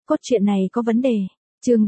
cốt truyện này có vấn đề. Chương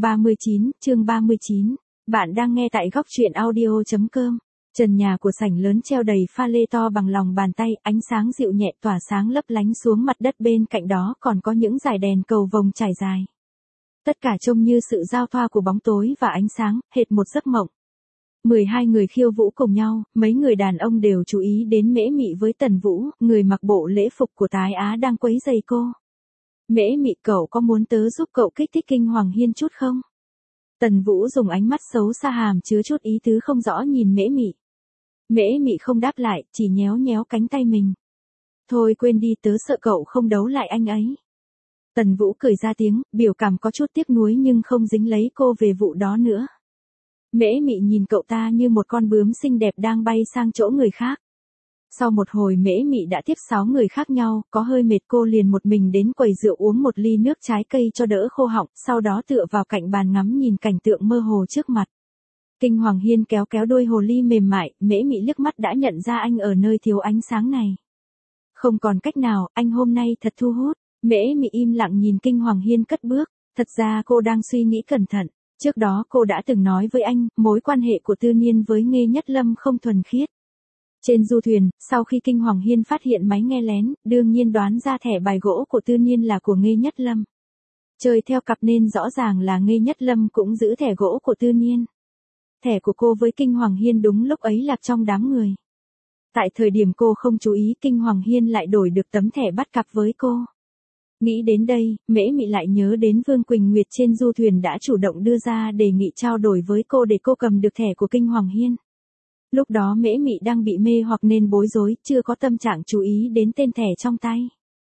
39. Bạn đang nghe tại góc truyện audio.com. Trần nhà của sảnh lớn treo đầy pha lê to bằng lòng bàn tay, ánh sáng dịu nhẹ tỏa sáng lấp lánh xuống mặt đất, bên cạnh đó còn có những dải đèn cầu vồng trải dài. Tất cả trông như sự giao thoa của bóng tối và ánh sáng, hệt một giấc mộng. 12 người khiêu vũ cùng nhau, mấy người đàn ông đều chú ý đến Mễ Mị với Tần Vũ, người mặc bộ lễ phục của Tái Á đang quấy rầy cô. Mễ Mị, cậu có muốn tớ giúp cậu kích thích Kinh Hoàng Hiên chút không? Tần Vũ dùng ánh mắt xấu xa hàm chứa chút ý tứ không rõ nhìn Mễ Mị. Mễ Mị không đáp lại, chỉ nhéo nhéo cánh tay mình. Thôi quên đi, tớ sợ cậu không đấu lại anh ấy. Tần Vũ cười ra tiếng, biểu cảm có chút tiếc nuối nhưng không dính lấy cô về vụ đó nữa. Mễ Mị nhìn cậu ta như một con bướm xinh đẹp đang bay sang chỗ người khác. Sau một hồi Mễ Mị đã tiếp 6 người khác nhau, có hơi mệt cô liền một mình đến quầy rượu uống một ly nước trái cây cho đỡ khô họng, sau đó tựa vào cạnh bàn ngắm nhìn cảnh tượng mơ hồ trước mặt. Kinh Hoàng Hiên kéo kéo đôi hồ ly mềm mại, Mễ Mị liếc mắt đã nhận ra anh ở nơi thiếu ánh sáng này. Không còn cách nào, anh hôm nay thật thu hút. Mễ Mị im lặng nhìn Kinh Hoàng Hiên cất bước, thật ra cô đang suy nghĩ cẩn thận. Trước đó cô đã từng nói với anh, mối quan hệ của Tư Niên với Nghê Nhất Lâm không thuần khiết. Trên du thuyền, sau khi Kinh Hoàng Hiên phát hiện máy nghe lén, đương nhiên đoán ra thẻ bài gỗ của Tư Niên là của Nghê Nhất Lâm. Chơi theo cặp nên rõ ràng là Nghê Nhất Lâm cũng giữ thẻ gỗ của Tư Niên. Thẻ của cô với Kinh Hoàng Hiên đúng lúc ấy lạc trong đám người. Tại thời điểm cô không chú ý, Kinh Hoàng Hiên lại đổi được tấm thẻ bắt cặp với cô. Nghĩ đến đây, Mễ Mị lại nhớ đến Vương Quỳnh Nguyệt trên du thuyền đã chủ động đưa ra đề nghị trao đổi với cô để cô cầm được thẻ của Kinh Hoàng Hiên. Lúc đó Mễ Mị đang bị mê hoặc nên bối rối, chưa có tâm trạng chú ý đến tên thẻ trong tay.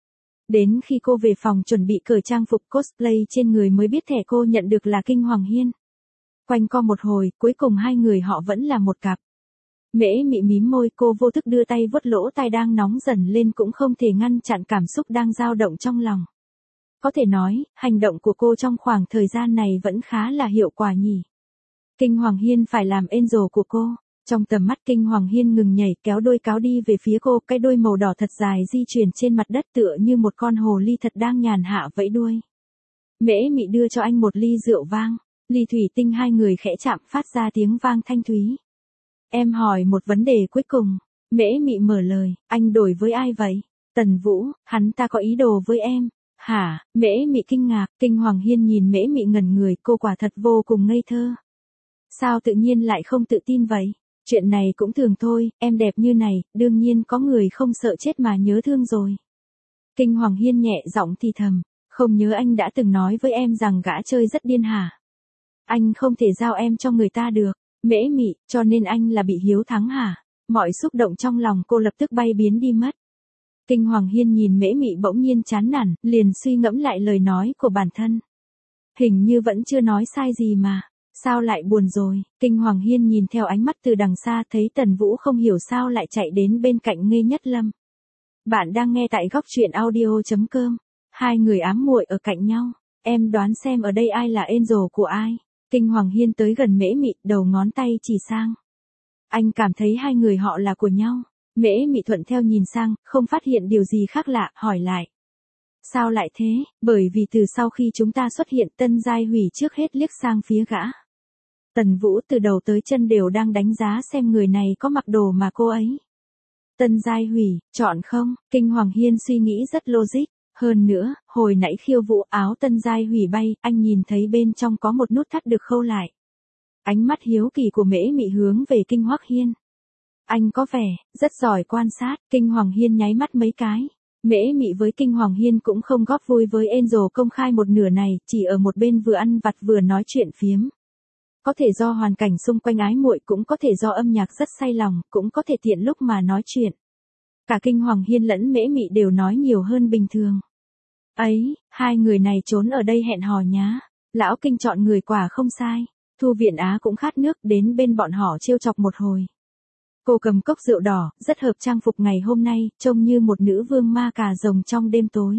Đến khi cô về phòng chuẩn bị cởi trang phục cosplay trên người mới biết thẻ cô nhận được là Kinh Hoàng Hiên. Quanh co một hồi, cuối cùng hai người họ vẫn là một cặp. Mễ Mị mím môi, cô vô thức đưa tay vuốt lỗ tai đang nóng dần lên, cũng không thể ngăn chặn cảm xúc đang dao động trong lòng. Có thể nói, hành động của cô trong khoảng thời gian này vẫn khá là hiệu quả nhỉ. Kinh Hoàng Hiên phải làm angel của cô. Trong tầm mắt Kinh Hoàng Hiên ngừng nhảy, kéo đôi cáo đi về phía cô, cái đuôi màu đỏ thật dài di chuyển trên mặt đất tựa như một con hồ ly thật đang nhàn hạ vẫy đuôi. Mễ Mị đưa cho anh một ly rượu vang, ly thủy tinh hai người khẽ chạm phát ra tiếng vang thanh thúy. Em hỏi một vấn đề cuối cùng. Mễ Mị mở lời, anh đổi với ai vậy? Tần Vũ, hắn ta có ý đồ với em. Hả? Mễ Mị kinh ngạc, Kinh Hoàng Hiên nhìn Mễ Mị ngẩn người, cô quả thật vô cùng ngây thơ. Sao tự nhiên lại không tự tin vậy? Chuyện này cũng thường thôi, em đẹp như này, đương nhiên có người không sợ chết mà nhớ thương rồi. Kinh Hoàng Hiên nhẹ giọng thì thầm, không nhớ anh đã từng nói với em rằng gã chơi rất điên hả? Anh không thể giao em cho người ta được. Mễ Mị, cho nên anh là bị hiếu thắng hả? Mọi xúc động trong lòng cô lập tức bay biến đi mất. Kinh Hoàng Hiên nhìn Mễ Mị bỗng nhiên chán nản, liền suy ngẫm lại lời nói của bản thân. Hình như vẫn chưa nói sai gì mà. Sao lại buồn rồi? Kinh Hoàng Hiên nhìn theo ánh mắt từ đằng xa, thấy Tần Vũ không hiểu sao lại chạy đến bên cạnh Nghê Nhất Lâm. Bạn đang nghe tại góc truyện audio.com. Hai người ám muội ở cạnh nhau. Em đoán xem ở đây ai là angel của ai? Kinh Hoàng Hiên tới gần Mễ Mị, đầu ngón tay chỉ sang. Anh cảm thấy hai người họ là của nhau. Mễ Mị thuận theo nhìn sang, không phát hiện điều gì khác lạ, hỏi lại. Sao lại thế? Bởi vì từ sau khi chúng ta xuất hiện, Tân Giai Hủy trước hết liếc sang phía gã. Tần Vũ từ đầu tới chân đều đang đánh giá xem người này có mặc đồ mà cô ấy. Tân Giai Hủy, chọn không? Kinh Hoàng Hiên suy nghĩ rất logic. Hơn nữa, hồi nãy khiêu vũ áo Tân Giai Hủy bay, anh nhìn thấy bên trong có một nút thắt được khâu lại. Ánh mắt hiếu kỳ của Mễ Mị hướng về Kinh Hoắc Hiên. Anh có vẻ rất giỏi quan sát. Kinh Hoàng Hiên nháy mắt mấy cái. Mễ Mị với Kinh Hoàng Hiên cũng không góp vui với angel công khai một nửa này, chỉ ở một bên vừa ăn vặt vừa nói chuyện phiếm. Có thể do hoàn cảnh xung quanh ái muội, cũng có thể do âm nhạc rất say lòng, cũng có thể tiện lúc mà nói chuyện. Cả Kinh Hoàng Hiên lẫn Mễ Mị đều nói nhiều hơn bình thường. Ấy, hai người này trốn ở đây hẹn hò nhá. Lão Kinh chọn người quả không sai. Thu Viện Á cũng khát nước, đến bên bọn họ trêu chọc một hồi. Cô cầm cốc rượu đỏ, rất hợp trang phục ngày hôm nay, trông như một nữ vương ma cà rồng trong đêm tối.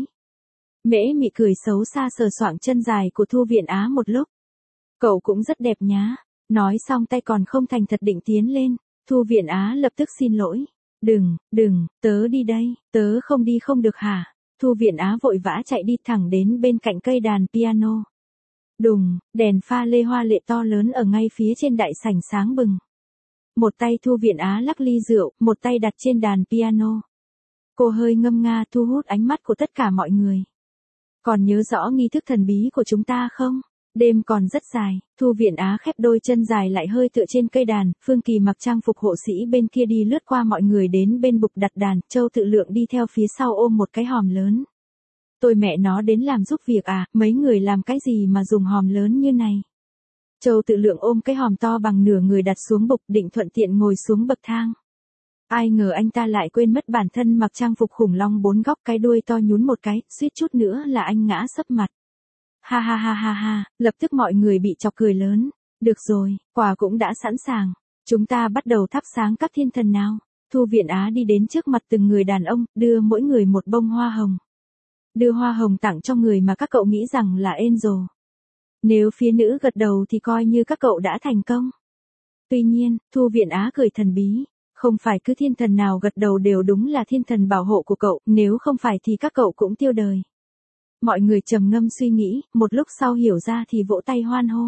Mễ Mị cười xấu xa sờ soạng chân dài của Thu Viện Á một lúc. Cậu cũng rất đẹp nhá. Nói xong tay còn không thành thật định tiến lên. Thu Viện Á lập tức xin lỗi. Đừng, tớ đi đây, tớ không đi không được hả? Thu Viện Á vội vã chạy đi thẳng đến bên cạnh cây đàn piano. Đùng, đèn pha lê hoa lệ to lớn ở ngay phía trên đại sảnh sáng bừng. Một tay Thu Viện Á lắc ly rượu, một tay đặt trên đàn piano. Cô hơi ngâm nga thu hút ánh mắt của tất cả mọi người. Còn nhớ rõ nghi thức thần bí của chúng ta không? Đêm còn rất dài, Thu Viện Á khép đôi chân dài lại hơi tựa trên cây đàn, Phương Kỳ mặc trang phục hộ sĩ bên kia đi lướt qua mọi người đến bên bục đặt đàn, Châu Tự Lượng đi theo phía sau ôm một cái hòm lớn. Tôi mẹ nó đến làm giúp việc à, mấy người làm cái gì mà dùng hòm lớn như này? Châu Tự Lượng ôm cái hòm to bằng nửa người đặt xuống bục định thuận tiện ngồi xuống bậc thang. Ai ngờ anh ta lại quên mất bản thân mặc trang phục khủng long 4 góc, cái đuôi to nhún một cái, suýt chút nữa là anh ngã sấp mặt. Ha ha ha ha ha, lập tức mọi người bị chọc cười lớn. Được rồi, quà cũng đã sẵn sàng. Chúng ta bắt đầu thắp sáng các thiên thần nào. Thu Viện Á đi đến trước mặt từng người đàn ông, đưa mỗi người một bông hoa hồng. Đưa hoa hồng tặng cho người mà các cậu nghĩ rằng là Angel. Nếu phía nữ gật đầu thì coi như các cậu đã thành công. Tuy nhiên, Thu Viện Á cười thần bí. Không phải cứ thiên thần nào gật đầu đều đúng là thiên thần bảo hộ của cậu, nếu không phải thì các cậu cũng tiêu đời. Mọi người trầm ngâm suy nghĩ, một lúc sau hiểu ra thì vỗ tay hoan hô.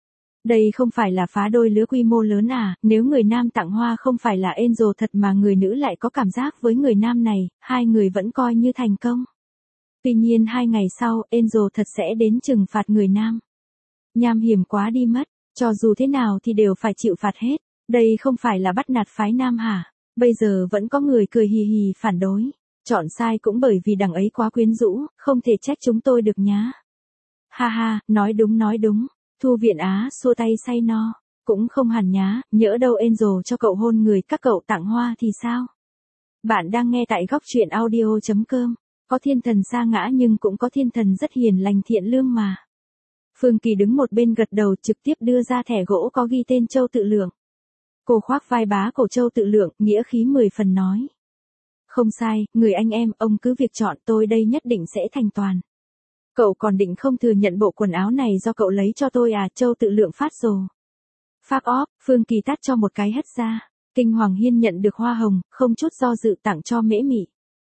Đây không phải là phá đôi lứa quy mô lớn à, nếu người nam tặng hoa không phải là Angel thật mà người nữ lại có cảm giác với người nam này, hai người vẫn coi như thành công. Tuy nhiên 2 ngày sau, Angel thật sẽ đến trừng phạt người nam. Nham hiểm quá đi mất, cho dù thế nào thì đều phải chịu phạt hết. Đây không phải là bắt nạt phái nam hả? Bây giờ vẫn có người cười hì hì phản đối. Chọn sai cũng bởi vì đằng ấy quá quyến rũ, không thể trách chúng tôi được nhá. Ha ha, nói đúng nói đúng. Thu Viện Á xua tay say no. Cũng không hẳn nhá, nhỡ đâu Angel cho cậu hôn người các cậu tặng hoa thì sao? Bạn đang nghe tại góc truyện audio.com. Có thiên thần sa ngã nhưng cũng có thiên thần rất hiền lành thiện lương mà. Phương Kỳ đứng một bên gật đầu trực tiếp đưa ra thẻ gỗ có ghi tên Châu Tự Lượng. Cô khoác vai bá cổ Châu Tự Lượng, nghĩa khí 10 phần nói. Không sai, người anh em, ông cứ việc chọn, tôi đây nhất định sẽ thành toàn. Cậu còn định không thừa nhận bộ quần áo này do cậu lấy cho tôi à? Châu Tự Lượng phát rồ. Phác óp, Phương Kỳ tát cho một cái hất ra. Kinh Hoàng Hiên nhận được hoa hồng, không chút do dự tặng cho Mễ Mị.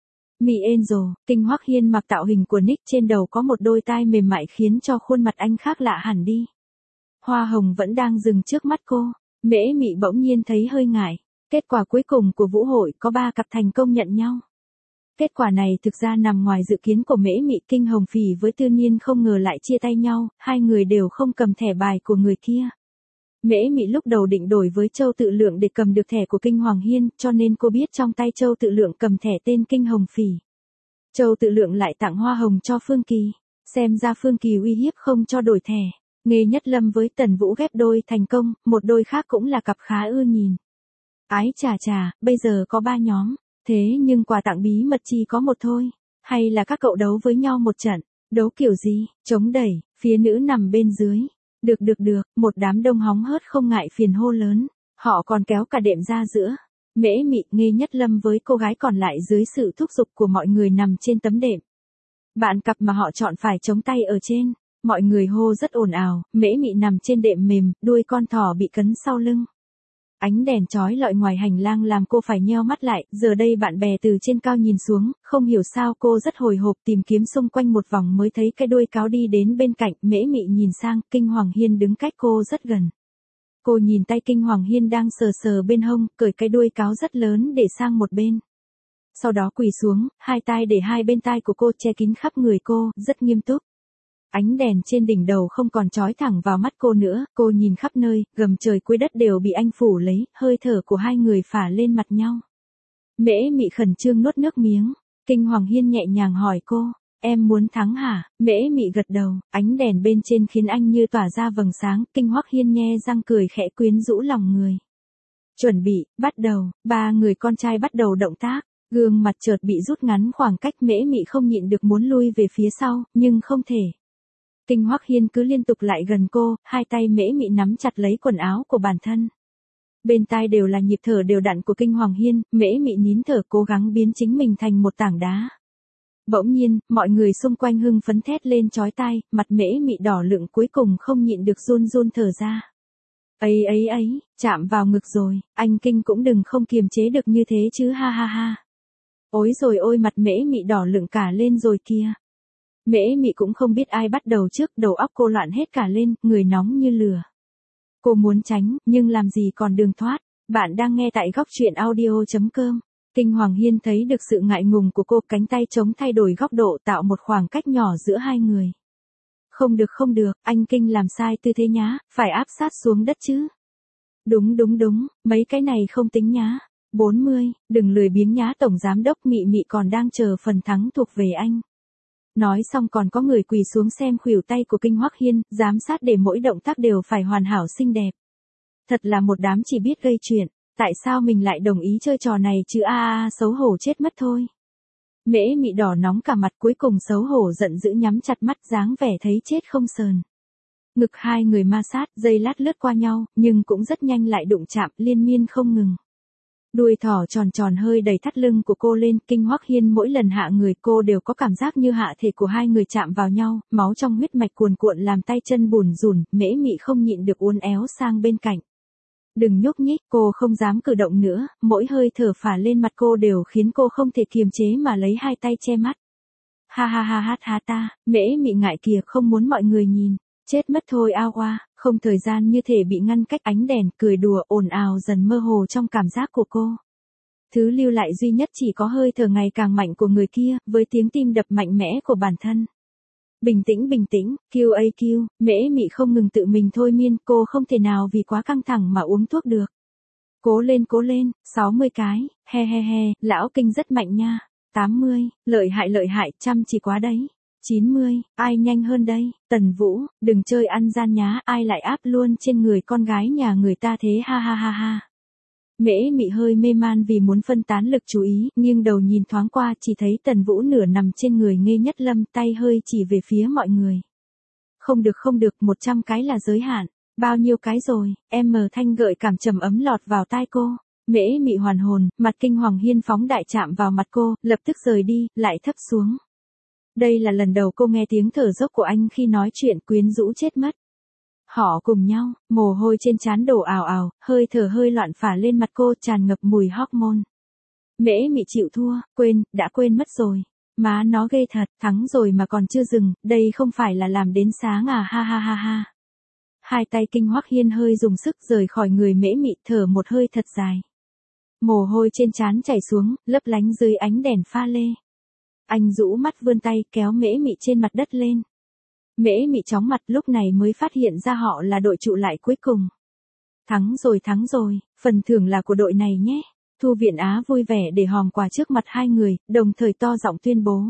Mị Angel, Kinh Hoắc Hiên mặc tạo hình của Nick, trên đầu có một đôi tai mềm mại khiến cho khuôn mặt anh khác lạ hẳn đi. Hoa hồng vẫn đang dừng trước mắt cô. Mễ Mị bỗng nhiên thấy hơi ngại. Kết quả cuối cùng của vũ hội có 3 cặp thành công nhận nhau. Kết quả này thực ra nằm ngoài dự kiến của Mễ Mị. Kinh Hồng Phỉ với Tư Nhiên không ngờ lại chia tay nhau, hai người đều không cầm thẻ bài của người kia. Mễ Mị lúc đầu định đổi với Châu Tự Lượng để cầm được thẻ của Kinh Hoàng Hiên, cho nên cô biết trong tay Châu Tự Lượng cầm thẻ tên Kinh Hồng Phỉ. Châu Tự Lượng lại tặng hoa hồng cho Phương Kỳ. Xem ra Phương Kỳ uy hiếp không cho đổi thẻ. Nghề Nhất Lâm với Tần Vũ ghép đôi thành công, một đôi khác cũng là cặp khá ưa nhìn. Ái chà chà, bây giờ có 3 nhóm, thế nhưng quà tặng bí mật chỉ có một thôi. Hay là các cậu đấu với nhau một trận, đấu kiểu gì, chống đẩy, phía nữ nằm bên dưới. Được, một đám đông hóng hớt không ngại phiền hô lớn, họ còn kéo cả đệm ra giữa. Mễ Mị, Nghê Nhất Lâm với cô gái còn lại dưới sự thúc giục của mọi người nằm trên tấm đệm. Bạn cặp mà họ chọn phải chống tay ở trên. Mọi người hô rất ồn ào, Mễ Mị nằm trên đệm mềm, đuôi con thỏ bị cấn sau lưng. Ánh đèn chói lọi ngoài hành lang làm cô phải nheo mắt lại, giờ đây bạn bè từ trên cao nhìn xuống, không hiểu sao cô rất hồi hộp tìm kiếm xung quanh một vòng mới thấy cái đuôi cáo đi đến bên cạnh. Mễ Mị nhìn sang, Kinh Hoàng Hiên đứng cách cô rất gần. Cô nhìn tay Kinh Hoàng Hiên đang sờ sờ bên hông, cởi cái đuôi cáo rất lớn để sang một bên. Sau đó quỳ xuống, hai tay để hai bên tai của cô che kín khắp người cô, rất nghiêm túc. Ánh đèn trên đỉnh đầu không còn chói thẳng vào mắt cô nữa, cô nhìn khắp nơi, gầm trời cuối đất đều bị anh phủ lấy, hơi thở của hai người phả lên mặt nhau. Mễ Mị khẩn trương nuốt nước miếng, Kinh Hoàng Hiên nhẹ nhàng hỏi cô, em muốn thắng hả? Mễ Mị gật đầu, ánh đèn bên trên khiến anh như tỏa ra vầng sáng, Kinh Hoắc Hiên nhe răng cười khẽ quyến rũ lòng người. Chuẩn bị, bắt đầu, 3 người con trai bắt đầu động tác, gương mặt chợt bị rút ngắn khoảng cách. Mễ Mị không nhịn được muốn lui về phía sau, nhưng không thể. Kinh Hoắc Hiên cứ liên tục lại gần cô, hai tay Mễ Mị nắm chặt lấy quần áo của bản thân. Bên tai đều là nhịp thở đều đặn của Kinh Hoàng Hiên, Mễ Mị nín thở cố gắng biến chính mình thành một tảng đá. Bỗng nhiên, mọi người xung quanh hưng phấn thét lên chói tai, mặt Mễ Mị đỏ lựng cuối cùng không nhịn được run run thở ra. Ấy, chạm vào ngực rồi, anh Kinh cũng đừng không kiềm chế được như thế chứ ha ha ha. Ối rồi ôi, mặt Mễ Mị đỏ lựng cả lên rồi kìa. Mễ Mị cũng không biết ai bắt đầu trước, đầu óc cô loạn hết cả lên, người nóng như lửa. Cô muốn tránh, nhưng làm gì còn đường thoát. Bạn đang nghe tại góc truyện audio.com. Kinh Hoàng Hiên thấy được sự ngại ngùng của cô, cánh tay chống thay đổi góc độ tạo một khoảng cách nhỏ giữa hai người. Không được, anh Kinh làm sai tư thế nhá, phải áp sát xuống đất chứ. Đúng, mấy cái này không tính nhá. 40, đừng lười biếng nhá, tổng giám đốc Mị Mị còn đang chờ phần thắng thuộc về anh. Nói xong còn có người quỳ xuống xem khuỷu tay của Kinh Hoắc Hiên, giám sát để mỗi động tác đều phải hoàn hảo xinh đẹp. Thật là một đám chỉ biết gây chuyện, tại sao mình lại đồng ý chơi trò này chứ xấu hổ chết mất thôi. Mễ Mị đỏ nóng cả mặt, cuối cùng xấu hổ giận dữ nhắm chặt mắt, dáng vẻ thấy chết không sờn. Ngực hai người ma sát, giây lát lướt qua nhau, nhưng cũng rất nhanh lại đụng chạm, liên miên không ngừng. Đuôi thỏ tròn tròn hơi đầy thắt lưng của cô lên, Kinh Hoắc Hiên mỗi lần hạ người cô đều có cảm giác như hạ thể của hai người chạm vào nhau, máu trong huyết mạch cuồn cuộn làm tay chân bùn rùn, Mễ Mị không nhịn được uốn éo sang bên cạnh. Đừng nhúc nhích, cô không dám cử động nữa, mỗi hơi thở phả lên mặt cô đều khiến cô không thể kiềm chế mà lấy hai tay che mắt. Ha ta, Mễ Mị ngại kìa, không muốn mọi người nhìn. Chết mất thôi không thời gian như thể bị ngăn cách, ánh đèn, cười đùa, ồn ào dần mơ hồ trong cảm giác của cô. Thứ lưu lại duy nhất chỉ có hơi thở ngày càng mạnh của người kia, với tiếng tim đập mạnh mẽ của bản thân. Bình tĩnh, QAQ, Mễ Mị không ngừng tự mình thôi miên, cô không thể nào vì quá căng thẳng mà uống thuốc được. Cố lên, 60 cái, he, lão Kinh rất mạnh nha. 80, lợi hại, chăm chỉ quá đấy. 90, ai nhanh hơn đây, Tần Vũ, đừng chơi ăn gian nhá, ai lại áp luôn trên người con gái nhà người ta thế, ha. Mễ Mị hơi mê man vì muốn phân tán lực chú ý, nhưng đầu nhìn thoáng qua chỉ thấy Tần Vũ nửa nằm trên người Nghê Nhất Lâm, tay hơi chỉ về phía mọi người. Không được, 100 cái là giới hạn. Bao nhiêu cái rồi, Thanh gợi cảm trầm ấm lọt vào tai cô. Mễ Mị hoàn hồn, mặt Kinh Hoàng Hiên phóng đại chạm vào mặt cô, lập tức rời đi, lại thấp xuống. Đây là lần đầu cô nghe tiếng thở dốc của anh khi nói chuyện, quyến rũ chết mất. Họ cùng nhau, mồ hôi trên trán đổ ào, hơi thở hơi loạn phả lên mặt cô, tràn ngập mùi hormone. Mễ Mị chịu thua, đã quên mất rồi. Má nó ghê thật, thắng rồi mà còn chưa dừng, đây không phải là làm đến sáng ha. Hai tay Kinh Hoắc Hiên hơi dùng sức rời khỏi người Mễ Mị, thở một hơi thật dài. Mồ hôi trên trán chảy xuống, lấp lánh dưới ánh đèn pha lê. Anh rũ mắt vươn tay kéo Mễ Mị trên mặt đất lên. Mễ Mị chóng mặt, lúc này mới phát hiện ra họ là đội trụ lại cuối cùng. Thắng rồi, phần thưởng là của đội này nhé. Thu Viện Á vui vẻ để hòm quà trước mặt hai người, đồng thời to giọng tuyên bố.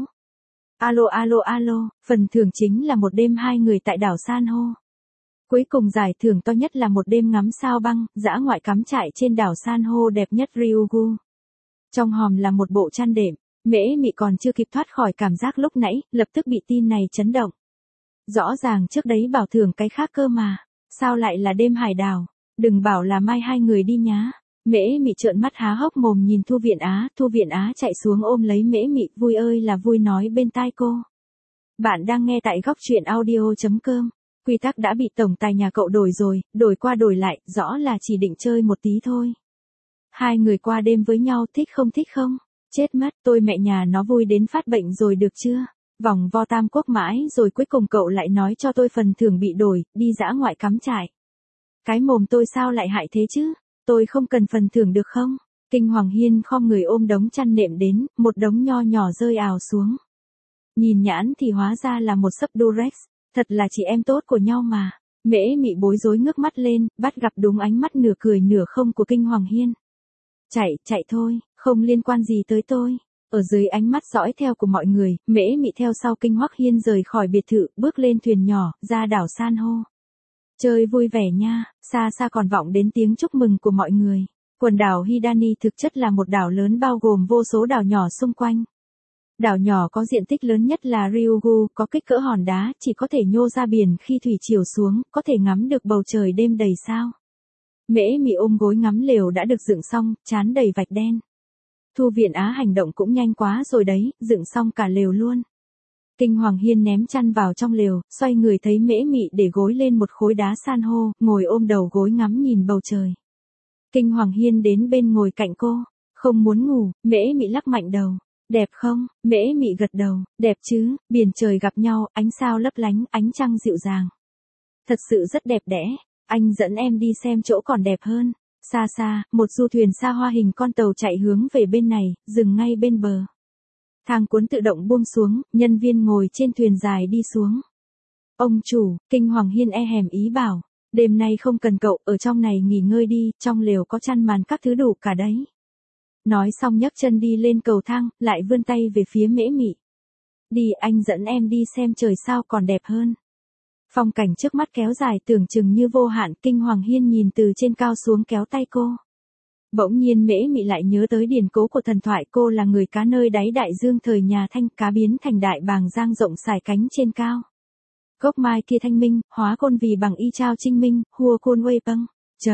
Alo, phần thưởng chính là một đêm hai người tại đảo San hô. Cuối cùng giải thưởng to nhất là một đêm ngắm sao băng, dã ngoại cắm trại trên đảo San hô đẹp nhất Ryukyu. Trong hòm là một bộ chăn đệm. Mễ Mị còn chưa kịp thoát khỏi cảm giác lúc nãy, lập tức bị tin này chấn động. Rõ ràng trước đấy bảo thưởng cái khác cơ mà, sao lại là đêm hải đảo, đừng bảo là mai hai người đi nhá. Mễ Mị trợn mắt há hốc mồm nhìn Thu Viện Á chạy xuống ôm lấy Mễ Mị, vui ơi là vui nói bên tai cô. Bạn đang nghe tại góc truyện audio.com, quy tắc đã bị tổng tài nhà cậu đổi rồi, đổi qua đổi lại, rõ là chỉ định chơi một tí thôi. Hai người qua đêm với nhau thích không? Chết mất, tôi mẹ nhà nó vui đến phát bệnh rồi được chưa? Vòng vo Tam Quốc mãi rồi cuối cùng cậu lại nói cho tôi phần thưởng bị đổi, đi dã ngoại cắm trại. Cái mồm tôi sao lại hại thế chứ? Tôi không cần phần thưởng được không? Kinh Hoàng Hiên khom người ôm đống chăn nệm đến, một đống nho nhỏ rơi ào xuống. Nhìn nhãn thì hóa ra là một sấp Durex, thật là chị em tốt của nhau mà. Mễ Mị bối rối ngước mắt lên, bắt gặp đúng ánh mắt nửa cười nửa không của Kinh Hoàng Hiên. Chạy thôi, không liên quan gì tới tôi. Ở dưới ánh mắt dõi theo của mọi người, Mễ Mị theo sau Kinh Hoắc Hiên rời khỏi biệt thự, bước lên thuyền nhỏ, ra đảo San hô. Chơi vui vẻ nha, xa còn vọng đến tiếng chúc mừng của mọi người. Quần đảo Hidani thực chất là một đảo lớn bao gồm vô số đảo nhỏ xung quanh. Đảo nhỏ có diện tích lớn nhất là Ryukyu, có kích cỡ hòn đá, chỉ có thể nhô ra biển khi thủy triều xuống, có thể ngắm được bầu trời đêm đầy sao. Mễ Mị ôm gối ngắm lều đã được dựng xong, trán đầy vạch đen. Thu Viện Á hành động cũng nhanh quá rồi đấy, dựng xong cả lều luôn. Kinh Hoàng Hiên ném chăn vào trong lều, xoay người thấy Mễ Mị để gối lên một khối đá san hô, ngồi ôm đầu gối ngắm nhìn bầu trời. Kinh Hoàng Hiên đến bên ngồi cạnh cô, không muốn ngủ, Mễ Mị lắc mạnh đầu. Đẹp không? Mễ Mị gật đầu, đẹp chứ, biển trời gặp nhau, ánh sao lấp lánh, ánh trăng dịu dàng. Thật sự rất đẹp đẽ, anh dẫn em đi xem chỗ còn đẹp hơn. Xa xa, một du thuyền xa hoa hình con tàu chạy hướng về bên này, dừng ngay bên bờ. Thang cuốn tự động buông xuống, nhân viên ngồi trên thuyền dài đi xuống. Ông chủ, Kinh Hoàng Hiên e hèm ý bảo, đêm nay không cần cậu, ở trong này nghỉ ngơi đi, trong lều có chăn màn các thứ đủ cả đấy. Nói xong nhấc chân đi lên cầu thang, lại vươn tay về phía Mễ Mị. Đi, anh dẫn em đi xem trời sao còn đẹp hơn. Phong cảnh trước mắt kéo dài tưởng chừng như vô hạn, Kinh Hoàng Hiên nhìn từ trên cao xuống kéo tay cô. Bỗng nhiên Mễ Mị lại nhớ tới điển cố của thần thoại, cô là người cá nơi đáy đại dương thời nhà Thanh, cá biến thành đại bàng dang rộng sải cánh trên cao. Gốc mai kia thanh minh, hóa côn vì bằng y trao trinh minh, hua côn uê bâng.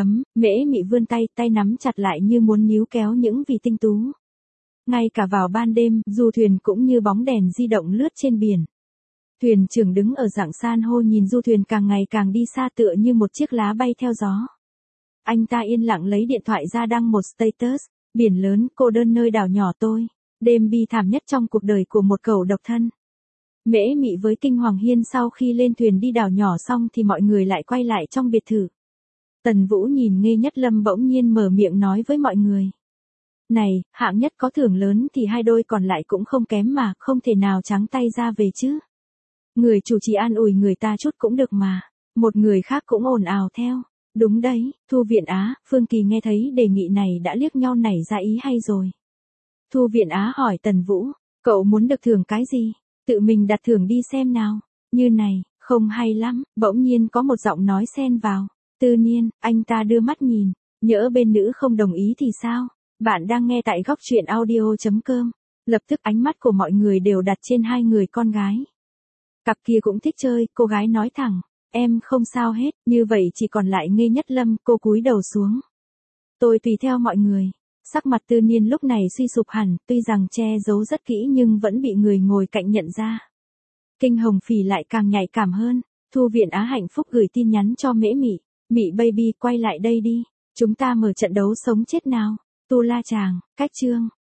Mễ Mị vươn tay, tay nắm chặt lại như muốn níu kéo những vì tinh tú. Ngay cả vào ban đêm, du thuyền cũng như bóng đèn di động lướt trên biển. Thuyền trưởng đứng ở dạng san hô nhìn du thuyền càng ngày càng đi xa tựa như một chiếc lá bay theo gió. Anh ta yên lặng lấy điện thoại ra đăng một status, biển lớn, cô đơn nơi đảo nhỏ tôi. Đêm bi thảm nhất trong cuộc đời của một cậu độc thân. Mễ Mị với Kinh Hoàng Hiên sau khi lên thuyền đi đảo nhỏ xong thì mọi người lại quay lại trong biệt thự. Tần Vũ nhìn Nghê Nhất Lâm bỗng nhiên mở miệng nói với mọi người. Này, hạng nhất có thưởng lớn thì hai đôi còn lại cũng không kém mà, không thể nào trắng tay ra về chứ. Người chủ trì an ủi người ta chút cũng được mà. Một người khác cũng ồn ào theo. Đúng đấy, Thu Viện Á, Phương Kỳ nghe thấy đề nghị này đã liếc nhau nảy ra ý hay rồi. Thu Viện Á hỏi Tần Vũ, cậu muốn được thưởng cái gì? Tự mình đặt thưởng đi xem nào. Như này, không hay lắm, bỗng nhiên có một giọng nói xen vào. Tư Niên, anh ta đưa mắt nhìn, nhỡ bên nữ không đồng ý thì sao? Bạn đang nghe tại góc truyện audio.com. Lập tức ánh mắt của mọi người đều đặt trên hai người con gái. Cặp kia cũng thích chơi, cô gái nói thẳng, em không sao hết, như vậy chỉ còn lại Nghê Nhất Lâm, cô cúi đầu xuống. Tôi tùy theo mọi người. Sắc mặt Tư Niên lúc này suy sụp hẳn, tuy rằng che giấu rất kỹ nhưng vẫn bị người ngồi cạnh nhận ra. Kinh Hồng Phỉ lại càng nhạy cảm hơn, Thu Viện Á hạnh phúc gửi tin nhắn cho Mễ Mị, Mị baby quay lại đây đi, chúng ta mở trận đấu sống chết nào. Tu La Chàng, cách chương.